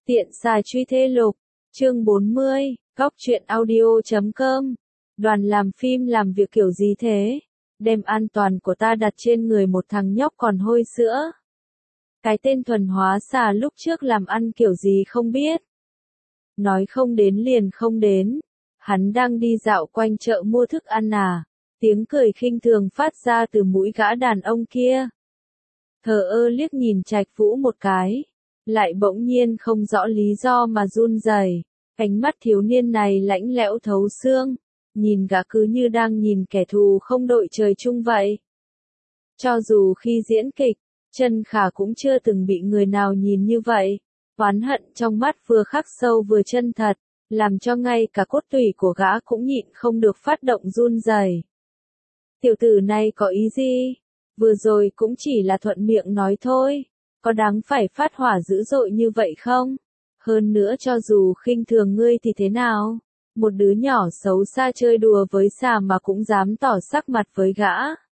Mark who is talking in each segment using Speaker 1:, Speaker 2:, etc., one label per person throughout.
Speaker 1: Tiện xài truy thế lục, chương 40, góc truyện audio.com. Đoàn làm phim làm việc kiểu gì thế? Đem an toàn của ta đặt trên người một thằng nhóc còn hôi sữa. Cái tên thuần hóa xà lúc trước làm ăn kiểu gì không biết. Nói không đến liền không đến. Hắn đang đi dạo quanh chợ mua thức ăn à. Tiếng cười khinh thường phát ra từ mũi gã đàn ông kia. Thờ ơ liếc nhìn Trạch Vũ một cái. Lại bỗng nhiên không rõ lý do mà run rẩy. Ánh mắt thiếu niên này lãnh lẽo thấu xương. Nhìn gã cứ như đang nhìn kẻ thù không đội trời chung vậy. Cho dù khi diễn kịch, Trân Khả cũng chưa từng bị người nào nhìn như vậy. Oán hận trong mắt vừa khắc sâu vừa chân thật, làm cho ngay cả cốt tủy của gã cũng nhịn không được phát động run rẩy. Tiểu tử này có ý gì? Vừa rồi cũng chỉ là thuận miệng nói thôi. Có đáng phải phát hỏa dữ dội như vậy không? Hơn nữa cho dù khinh thường ngươi thì thế nào? Một đứa nhỏ xấu xa chơi đùa với xà mà cũng dám tỏ sắc mặt với gã.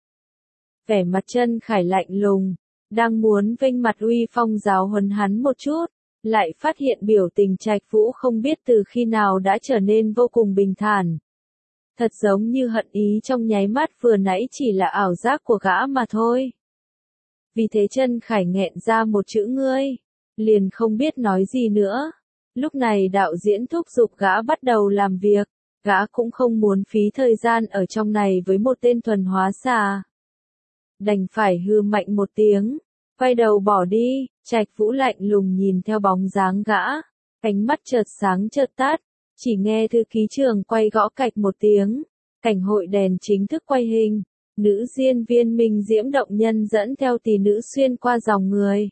Speaker 1: Vẻ mặt Trân Khải lạnh lùng, đang muốn vênh mặt uy phong giáo huấn hắn một chút, lại phát hiện biểu tình Trạch Vũ không biết từ khi nào đã trở nên vô cùng bình thản. Thật giống như hận ý trong nháy mắt vừa nãy chỉ là ảo giác của gã mà thôi. Vì thế Trân Khải nghẹn ra một chữ ngươi, liền không biết nói gì nữa. Lúc này đạo diễn thúc giục gã bắt đầu làm việc, gã cũng không muốn phí thời gian ở trong này với một tên thuần hóa xà. Đành phải hư mạnh một tiếng, quay đầu bỏ đi. Trạch Vũ lạnh lùng nhìn theo bóng dáng gã, ánh mắt chợt sáng chợt tắt, chỉ nghe thư ký trưởng quay gõ cạch một tiếng, cảnh hội đèn chính thức quay hình. Nữ diễn viên Minh Diễm Động Nhân dẫn theo tỷ nữ xuyên qua dòng người.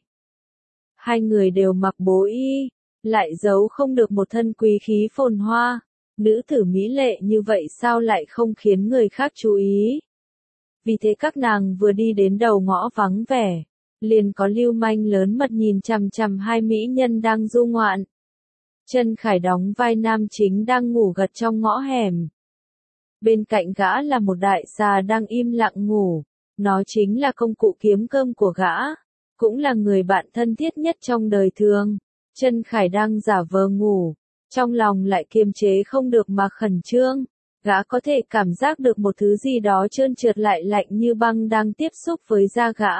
Speaker 1: Hai người đều mặc bố y, lại giấu không được một thân quý khí phồn hoa. Nữ tử mỹ lệ như vậy sao lại không khiến người khác chú ý? Vì thế các nàng vừa đi đến đầu ngõ vắng vẻ, liền có lưu manh lớn mật nhìn chằm chằm hai mỹ nhân đang du ngoạn. Trân Khải đóng vai nam chính đang ngủ gật trong ngõ hẻm. Bên cạnh gã là một đại xà đang im lặng ngủ, nó chính là công cụ kiếm cơm của gã, cũng là người bạn thân thiết nhất trong đời thường. Trân Khải đang giả vờ ngủ, trong lòng lại kiềm chế không được mà khẩn trương, gã có thể cảm giác được một thứ gì đó trơn trượt lại lạnh như băng đang tiếp xúc với da gã.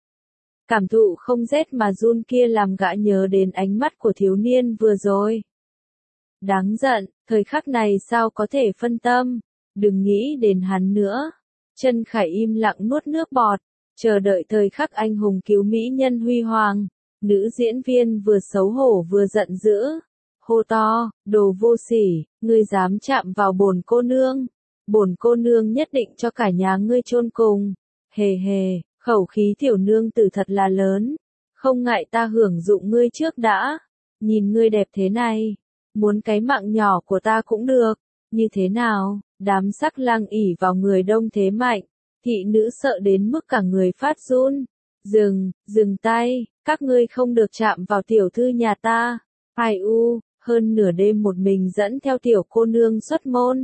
Speaker 1: Cảm thụ không rét mà run kia làm gã nhớ đến ánh mắt của thiếu niên vừa rồi. Đáng giận, thời khắc này sao có thể phân tâm. Đừng nghĩ đến hắn nữa. Trân Khải im lặng nuốt nước bọt, chờ đợi thời khắc anh hùng cứu mỹ nhân huy hoàng. Nữ diễn viên vừa xấu hổ vừa giận dữ, hô to, đồ vô sỉ, ngươi dám chạm vào bổn cô nương. Bổn cô nương nhất định cho cả nhà ngươi chôn cùng. Hề hề, khẩu khí tiểu nương tử thật là lớn. Không ngại ta hưởng dụng ngươi trước đã. Nhìn ngươi đẹp thế này, muốn cái mạng nhỏ của ta cũng được. Như thế nào? Đám sắc lang ỉ vào người đông thế mạnh, thị nữ sợ đến mức cả người phát run. Dừng tay, các ngươi không được chạm vào tiểu thư nhà ta. Ai u, hơn nửa đêm một mình dẫn theo tiểu cô nương xuất môn.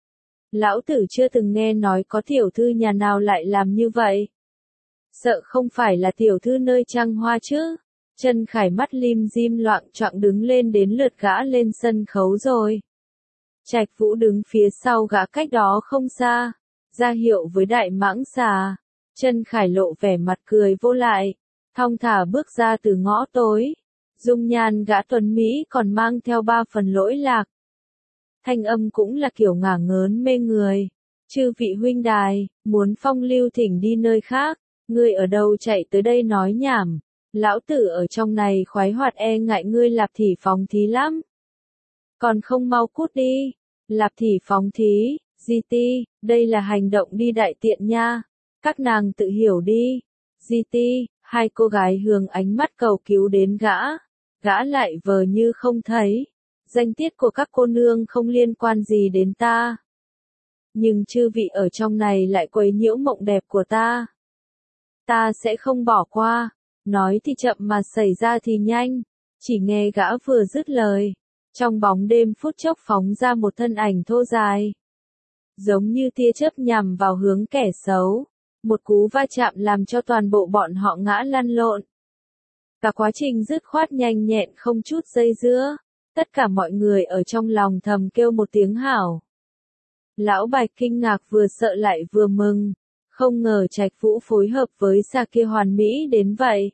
Speaker 1: Lão tử chưa từng nghe nói có tiểu thư nhà nào lại làm như vậy. Sợ không phải là tiểu thư nơi trăng hoa chứ. Trân Khải mắt lim dim loạng choạng đứng lên đến lượt gã lên sân khấu rồi. Trạch Vũ đứng phía sau gã cách đó không xa, ra hiệu với đại mãng xà. Trân Khải lộ vẻ mặt cười vô lại, thong thả bước ra từ ngõ tối. Dung nhan gã tuấn Mỹ còn mang theo 3 phần lỗi lạc. Thanh âm cũng là kiểu ngả ngớn mê người. Chư vị huynh đài, muốn phong lưu thỉnh đi nơi khác, ngươi ở đâu chạy tới đây nói nhảm. Lão tử ở trong này khoái hoạt e ngại ngươi lạp thỉ phóng thí lắm. Còn không mau cút đi. Lạp thỉ phóng thí, GT, đây là hành động đi đại tiện nha. Các nàng tự hiểu đi. GT, hai cô gái hướng ánh mắt cầu cứu đến gã. Gã lại vờ như không thấy. Danh tiết của các cô nương không liên quan gì đến ta. Nhưng chư vị ở trong này lại quấy nhiễu mộng đẹp của ta. Ta sẽ không bỏ qua. Nói thì chậm mà xảy ra thì nhanh. Chỉ nghe gã vừa dứt lời. Trong bóng đêm phút chốc phóng ra một thân ảnh thô dài. Giống như tia chớp nhằm vào hướng kẻ xấu. Một cú va chạm làm cho toàn bộ bọn họ ngã lăn lộn. Cả quá trình dứt khoát nhanh nhẹn không chút dây dưa. Tất cả mọi người ở trong lòng thầm kêu một tiếng hảo. Lão Bạch kinh ngạc vừa sợ lại vừa mừng. Không ngờ Trạch Vũ phối hợp với Sa kia hoàn mỹ đến vậy.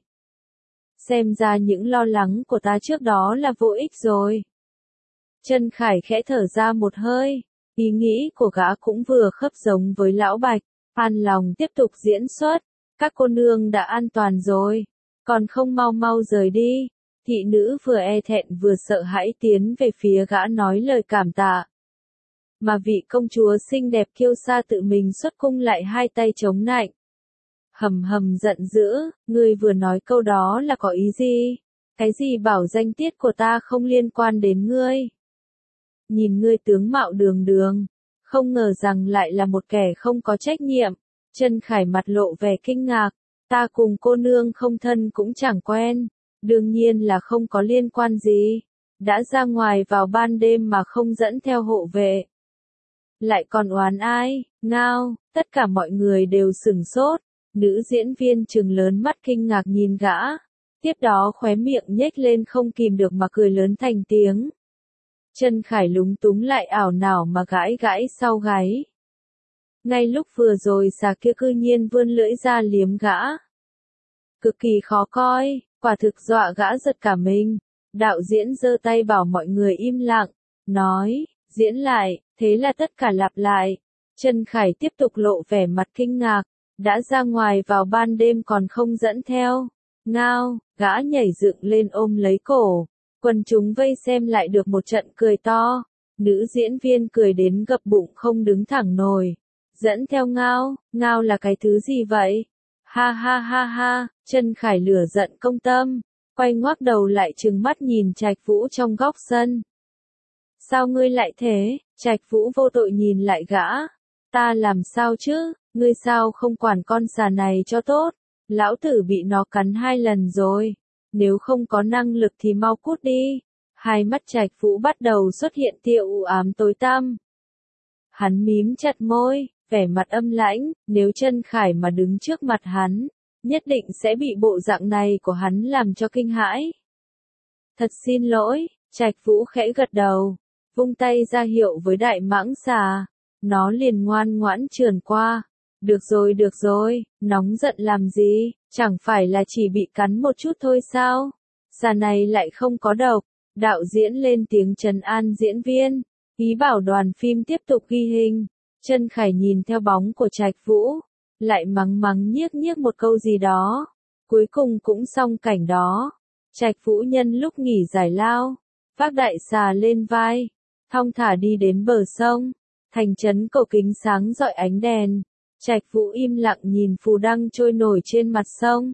Speaker 1: Xem ra những lo lắng của ta trước đó là vô ích rồi. Trân Khải khẽ thở ra một hơi. Ý nghĩ của gã cũng vừa khớp giống với Lão Bạch. An lòng tiếp tục diễn xuất. Các cô nương đã an toàn rồi. Còn không mau mau rời đi. Thị nữ vừa e thẹn vừa sợ hãi tiến về phía gã nói lời cảm tạ. Mà vị công chúa xinh đẹp kiêu sa tự mình xuất cung lại hai tay chống nạnh. Hầm hầm giận dữ, ngươi vừa nói câu đó là có ý gì? Cái gì bảo danh tiết của ta không liên quan đến ngươi? Nhìn ngươi tướng mạo đường đường, không ngờ rằng lại là một kẻ không có trách nhiệm. Trân Khải mặt lộ vẻ kinh ngạc, ta cùng cô nương không thân cũng chẳng quen, đương nhiên là không có liên quan gì. Đã ra ngoài vào ban đêm mà không dẫn theo hộ vệ. Lại còn oán ai, ngao, tất cả mọi người đều sửng sốt. Nữ diễn viên trừng lớn mắt kinh ngạc nhìn gã. Tiếp đó khóe miệng nhếch lên không kìm được mà cười lớn thành tiếng. Trân Khải lúng túng lại ảo não mà gãi gãi sau gáy. Ngay lúc vừa rồi xà kia cư nhiên vươn lưỡi ra liếm gã. Cực kỳ khó coi, quả thực dọa gã giật cả mình. Đạo diễn giơ tay bảo mọi người im lặng, nói, diễn lại, thế là tất cả lặp lại. Trân Khải tiếp tục lộ vẻ mặt kinh ngạc, đã ra ngoài vào ban đêm còn không dẫn theo. Ngao, gã nhảy dựng lên ôm lấy cổ. Quần chúng vây xem lại được một trận cười to. Nữ diễn viên cười đến gập bụng không đứng thẳng nổi. Dẫn theo Ngao, Ngao là cái thứ gì vậy? Ha ha ha ha, Trân Khải lửa giận công tâm. Quay ngoác đầu lại trừng mắt nhìn Trạch Vũ trong góc sân. Sao ngươi lại thế? Trạch Vũ vô tội nhìn lại gã. Ta làm sao chứ? Ngươi sao không quản con xà này cho tốt? Lão tử bị nó cắn 2 lần rồi. Nếu không có năng lực thì mau cút đi. Hai mắt Trạch Vũ bắt đầu xuất hiện tia u ám tối tăm. Hắn mím chặt môi, vẻ mặt âm lãnh, nếu Trân Khải mà đứng trước mặt hắn, nhất định sẽ bị bộ dạng này của hắn làm cho kinh hãi. Thật xin lỗi, Trạch Vũ khẽ gật đầu, vung tay ra hiệu với đại mãng xà. Nó liền ngoan ngoãn trườn qua. Được rồi, nóng giận làm gì, chẳng phải là chỉ bị cắn một chút thôi sao? Xà này lại không có độc. Đạo diễn lên tiếng trấn an diễn viên, ý bảo đoàn phim tiếp tục ghi hình. Trân Khải nhìn theo bóng của Trạch Vũ, lại mắng mắng nhiếc nhiếc một câu gì đó. Cuối cùng cũng xong cảnh đó. Trạch Vũ nhân lúc nghỉ giải lao, vác đại xà lên vai, thong thả đi đến bờ sông. Thành trấn cổ kính sáng rọi ánh đèn. Trạch Vũ im lặng nhìn phù đăng trôi nổi trên mặt sông.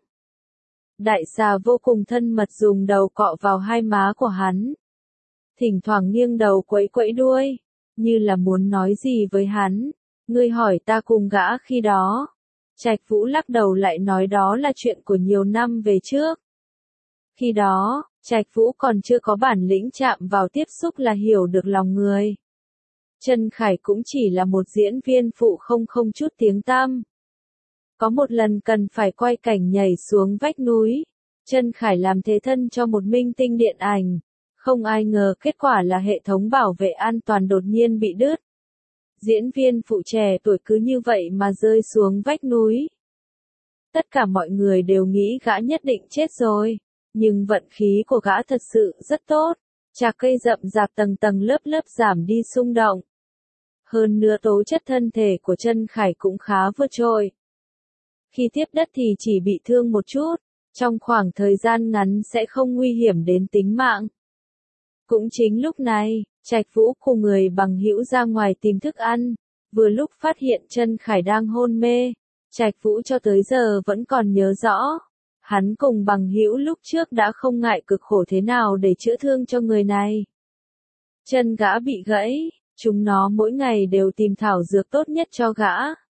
Speaker 1: Đại xà vô cùng thân mật dùng đầu cọ vào hai má của hắn. Thỉnh thoảng nghiêng đầu quẫy quẫy đuôi, như là muốn nói gì với hắn. Ngươi hỏi ta cùng gã khi đó. Trạch Vũ lắc đầu lại nói đó là chuyện của nhiều năm về trước. Khi đó, Trạch Vũ còn chưa có bản lĩnh chạm vào tiếp xúc là hiểu được lòng người. Trân Khải cũng chỉ là một diễn viên phụ không chút tiếng tăm. Có một lần cần phải quay cảnh nhảy xuống vách núi. Trân Khải làm thế thân cho một minh tinh điện ảnh. Không ai ngờ kết quả là hệ thống bảo vệ an toàn đột nhiên bị đứt. Diễn viên phụ trẻ tuổi cứ như vậy mà rơi xuống vách núi. Tất cả mọi người đều nghĩ gã nhất định chết rồi. Nhưng vận khí của gã thật sự rất tốt. Chạc cây rậm rạp tầng tầng lớp lớp giảm đi xung động. Hơn nữa tố chất thân thể của Trân Khải cũng khá vượt trội. Khi tiếp đất thì chỉ bị thương một chút, trong khoảng thời gian ngắn sẽ không nguy hiểm đến tính mạng. Cũng chính lúc này, Trạch Vũ cùng người bằng hữu ra ngoài tìm thức ăn, vừa lúc phát hiện Trân Khải đang hôn mê. Trạch Vũ cho tới giờ vẫn còn nhớ rõ, hắn cùng bằng hữu lúc trước đã không ngại cực khổ thế nào để chữa thương cho người này. Chân gã bị gãy, chúng nó mỗi ngày đều tìm thảo dược tốt nhất cho gã.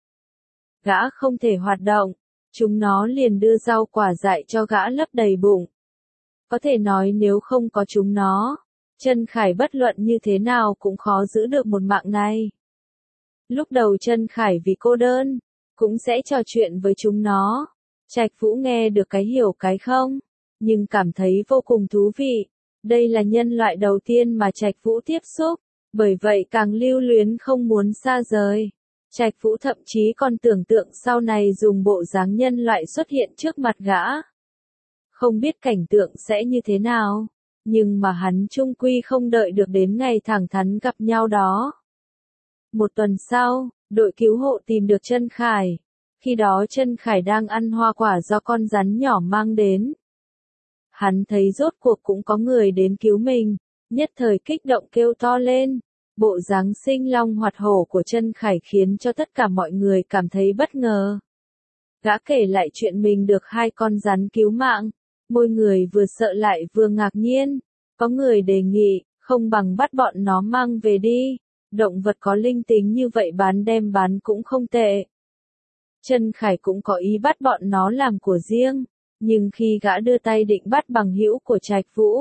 Speaker 1: Gã không thể hoạt động, chúng nó liền đưa rau quả dại cho gã lấp đầy bụng. Có thể nói nếu không có chúng nó, Trân Khải bất luận như thế nào cũng khó giữ được một mạng này. Lúc đầu Trân Khải vì cô đơn, cũng sẽ trò chuyện với chúng nó. Trạch Vũ nghe được cái hiểu cái không. nhưng cảm thấy vô cùng thú vị. Đây là nhân loại đầu tiên mà Trạch Vũ tiếp xúc, bởi vậy càng lưu luyến không muốn xa rời. Trạch Vũ thậm chí còn tưởng tượng sau này dùng bộ dáng nhân loại xuất hiện trước mặt gã. Không biết cảnh tượng sẽ như thế nào, nhưng mà hắn chung quy không đợi được đến ngày thẳng thắn gặp nhau đó. Một tuần sau, đội cứu hộ tìm được Trân Khải. Khi đó Trân Khải đang ăn hoa quả do con rắn nhỏ mang đến. Hắn thấy rốt cuộc cũng có người đến cứu mình, nhất thời kích động kêu to lên. Bộ dáng sinh long hoạt hổ của Trân Khải khiến cho tất cả mọi người cảm thấy bất ngờ. Gã kể lại chuyện mình được 2 con rắn cứu mạng, mỗi người vừa sợ lại vừa ngạc nhiên. Có người đề nghị, không bằng bắt bọn nó mang về đi, động vật có linh tính như vậy đem bán cũng không tệ. Trân Khải cũng có ý bắt bọn nó làm của riêng, nhưng khi gã đưa tay định bắt bằng hữu của Trạch Vũ,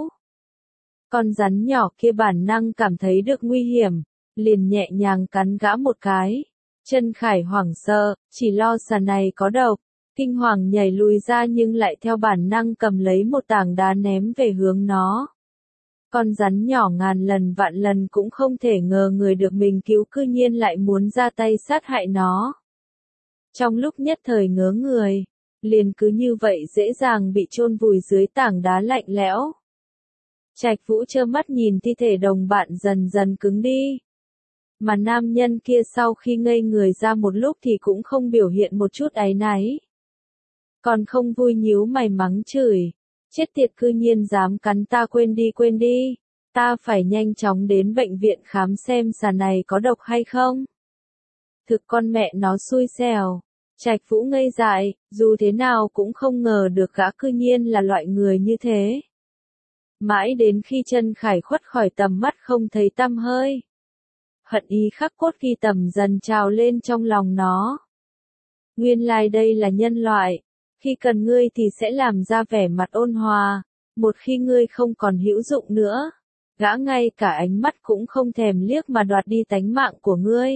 Speaker 1: con rắn nhỏ kia bản năng cảm thấy được nguy hiểm, liền nhẹ nhàng cắn gã một cái. Trân Khải hoảng sợ, chỉ lo xà này có độc, kinh hoàng nhảy lùi ra nhưng lại theo bản năng cầm lấy một tảng đá ném về hướng nó. Con rắn nhỏ ngàn lần vạn lần cũng không thể ngờ người được mình cứu cư nhiên lại muốn ra tay sát hại nó. Trong lúc nhất thời ngớ người, liền cứ như vậy dễ dàng bị chôn vùi dưới tảng đá lạnh lẽo. Trạch Vũ trơ mắt nhìn thi thể đồng bạn dần dần cứng đi. Mà nam nhân kia sau khi ngây người ra một lúc thì cũng không biểu hiện một chút áy náy. Còn không vui nhíu mày mắng chửi. Chết tiệt, cư nhiên dám cắn ta, quên đi. Ta phải nhanh chóng đến bệnh viện khám xem xà này có độc hay không. Thực con mẹ nó xui xẻo. Trạch Vũ ngây dại, dù thế nào cũng không ngờ được gã cư nhiên là loại người như thế. Mãi đến khi Trân Khải khuất khỏi tầm mắt không thấy tăm hơi. Hận ý khắc cốt ghi tầm dần trào lên trong lòng nó. Nguyên lai đây là nhân loại. Khi cần ngươi thì sẽ làm ra vẻ mặt ôn hòa. Một khi ngươi không còn hữu dụng nữa, gã ngay cả ánh mắt cũng không thèm liếc mà đoạt đi tánh mạng của ngươi.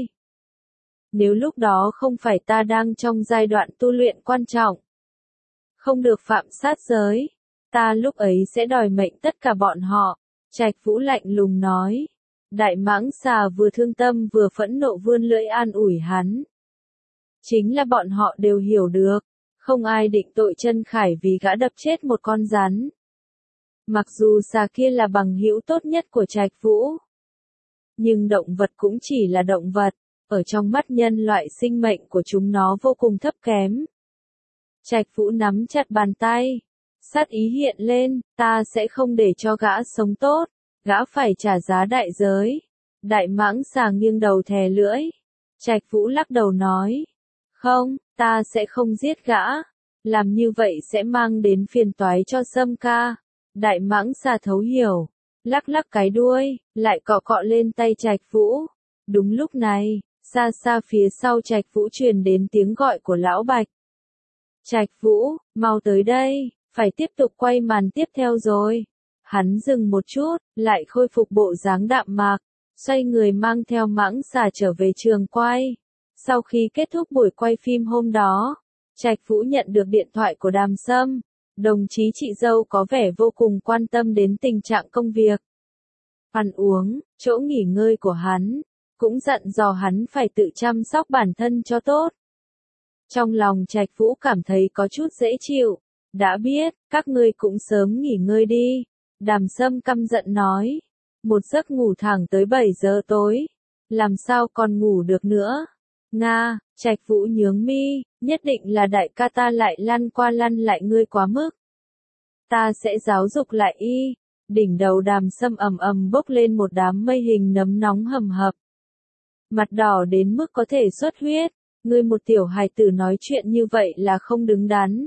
Speaker 1: Nếu lúc đó không phải ta đang trong giai đoạn tu luyện quan trọng, không được phạm sát giới, ta lúc ấy sẽ đòi mệnh tất cả bọn họ. Trạch Vũ lạnh lùng nói. Đại mãng xà vừa thương tâm vừa phẫn nộ vươn lưỡi an ủi hắn. Chính là bọn họ đều hiểu được, không ai định tội Trân Khải vì gã đập chết một con rắn. Mặc dù xà kia là bằng hữu tốt nhất của Trạch Vũ, nhưng động vật cũng chỉ là động vật, ở trong mắt nhân loại sinh mệnh của chúng nó vô cùng thấp kém. Trạch Vũ nắm chặt bàn tay, sát ý hiện lên, ta sẽ không để cho gã sống tốt, gã phải trả giá đại giới. Đại mãng xà nghiêng đầu thè lưỡi. Trạch Vũ lắc đầu nói, không, ta sẽ không giết gã, làm như vậy sẽ mang đến phiền toái cho Sâm ca. Đại mãng xà thấu hiểu, lắc lắc cái đuôi, lại cọ cọ lên tay Trạch Vũ. Đúng lúc này, xa xa phía sau Trạch Vũ truyền đến tiếng gọi của Lão Bạch. Trạch Vũ, mau tới đây, phải tiếp tục quay màn tiếp theo rồi. Hắn dừng một chút, lại khôi phục bộ dáng đạm mạc, xoay người mang theo mãng xà trở về trường quay. Sau khi kết thúc buổi quay phim hôm đó, Trạch Vũ nhận được điện thoại của Đàm Sâm. Đồng chí chị dâu có vẻ vô cùng quan tâm đến tình trạng công việc, ăn uống, chỗ nghỉ ngơi của hắn, cũng dặn dò hắn phải tự chăm sóc bản thân cho tốt. Trong lòng Trạch Vũ cảm thấy có chút dễ chịu. Đã biết, các ngươi cũng sớm nghỉ ngơi đi. Đàm Sâm căm giận nói. Một giấc ngủ thẳng tới 7 giờ tối. Làm sao còn ngủ được nữa? Nga, Trạch Vũ nhướng mi, nhất định là đại ca ta lại lăn qua lăn lại ngươi quá mức. Ta sẽ giáo dục lại y. Đỉnh đầu Đàm Sâm ầm ầm bốc lên một đám mây hình nấm nóng hầm hập. Mặt đỏ đến mức có thể xuất huyết. Ngươi một tiểu hài tử nói chuyện như vậy là không đứng đắn.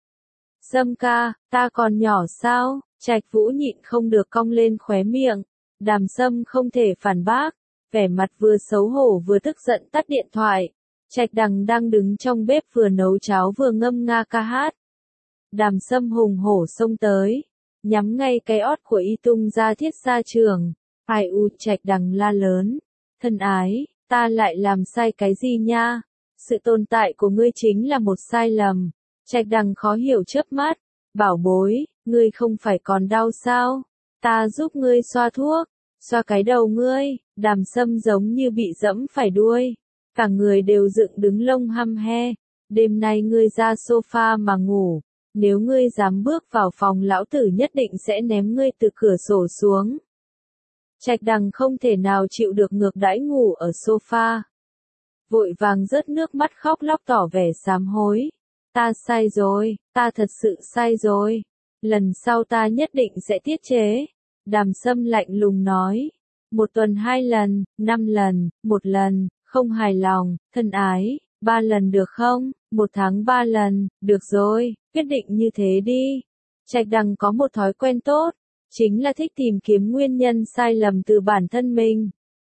Speaker 1: Sâm ca, ta còn nhỏ sao? Trạch Vũ nhịn không được cong lên khóe miệng. Đàm Sâm không thể phản bác, vẻ mặt vừa xấu hổ vừa tức giận tắt điện thoại. Trạch Đằng đang đứng trong bếp vừa nấu cháo vừa ngâm nga ca hát. Đàm Sâm hùng hổ xông tới, nhắm ngay cái ót của y tung ra thiết xa trường. Ai u, Trạch Đằng la lớn. Thân ái, ta lại làm sai cái gì nha? Sự tồn tại của ngươi chính là một sai lầm. Trạch Đằng khó hiểu chớp mắt. Bảo bối, Ngươi không phải còn đau sao? Ta giúp ngươi xoa thuốc, xoa cái đầu ngươi. Đàm Sâm giống như bị dẫm phải đuôi, cả người đều dựng đứng lông hăm he. Đêm nay ngươi ra sofa mà ngủ, nếu ngươi dám bước vào phòng lão tử nhất định sẽ ném ngươi từ cửa sổ xuống. Trạch Đằng không thể nào chịu được ngược đãi ngủ ở sofa. Vội vàng rớt nước mắt khóc lóc tỏ vẻ sám hối. Ta sai rồi, ta thật sự sai rồi. Lần sau ta nhất định sẽ tiết chế. Đàm Sâm lạnh lùng nói. 1 tuần 2 lần, 5 lần, 1 lần, không hài lòng, thân ái, 3 lần được không? 1 tháng 3 lần, được rồi, quyết định như thế đi. Trạch Đằng có một thói quen tốt, chính là thích tìm kiếm nguyên nhân sai lầm từ bản thân mình.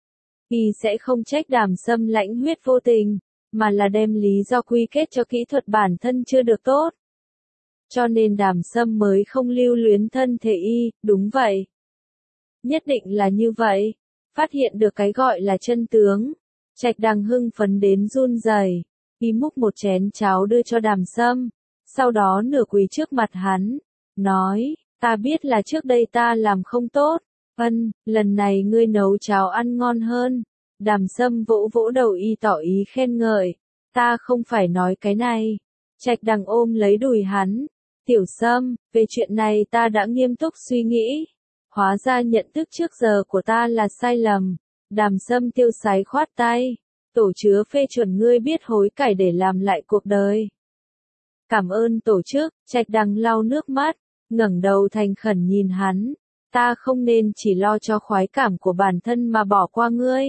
Speaker 1: Y sẽ không trách Đàm Sâm lãnh huyết vô tình, mà là đem lý do quy kết cho kỹ thuật bản thân chưa được tốt. Cho nên Đàm Sâm mới không lưu luyến thân thể y, đúng vậy. Nhất định là như vậy. Phát hiện được cái gọi là chân tướng. Trạch Đằng hưng phấn đến run rẩy. Y múc một chén cháo đưa cho Đàm Sâm. Sau đó nửa quỳ trước mặt hắn. Nói, ta biết là trước đây ta làm không tốt. Lần này ngươi nấu cháo ăn ngon hơn. Đàm Sâm vỗ vỗ đầu y tỏ ý khen ngợi. Ta không phải nói cái này. Trạch Đằng ôm lấy đùi hắn. Tiểu Sâm, về chuyện này ta đã nghiêm túc suy nghĩ. Hóa ra nhận thức trước giờ của ta là sai lầm. Đàm Sâm tiêu sái khoát tay. Tổ chứa phê chuẩn ngươi biết hối cải để làm lại cuộc đời. Cảm ơn tổ chức. Trạch Đằng lau nước mắt, ngẩng đầu thành khẩn nhìn hắn. Ta không nên chỉ lo cho khoái cảm của bản thân mà bỏ qua ngươi.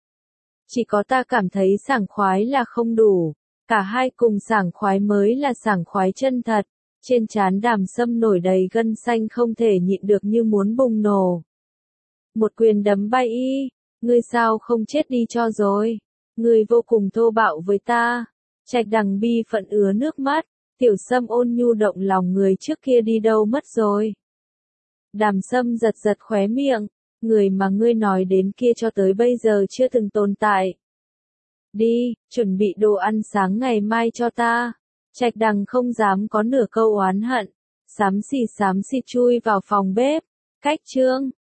Speaker 1: Chỉ có ta cảm thấy sảng khoái là không đủ. Cả hai cùng sảng khoái mới là sảng khoái chân thật. Trên trán Đàm Sâm nổi đầy gân xanh không thể nhịn được như muốn bùng nổ. Một quyền đấm bay y. Ngươi sao không chết đi cho rồi. Ngươi vô cùng thô bạo với ta. Trạch Đằng bi phận ứa nước mắt. Tiểu Sâm ôn nhu động lòng người trước kia đi đâu mất rồi. Đàm Sâm giật giật khóe miệng. Người mà ngươi nói đến kia cho tới bây giờ chưa từng tồn tại. Đi, chuẩn bị đồ ăn sáng ngày mai cho ta. Trạch Đằng không dám có nửa câu oán hận. Xám xịt chui vào phòng bếp. Cách chương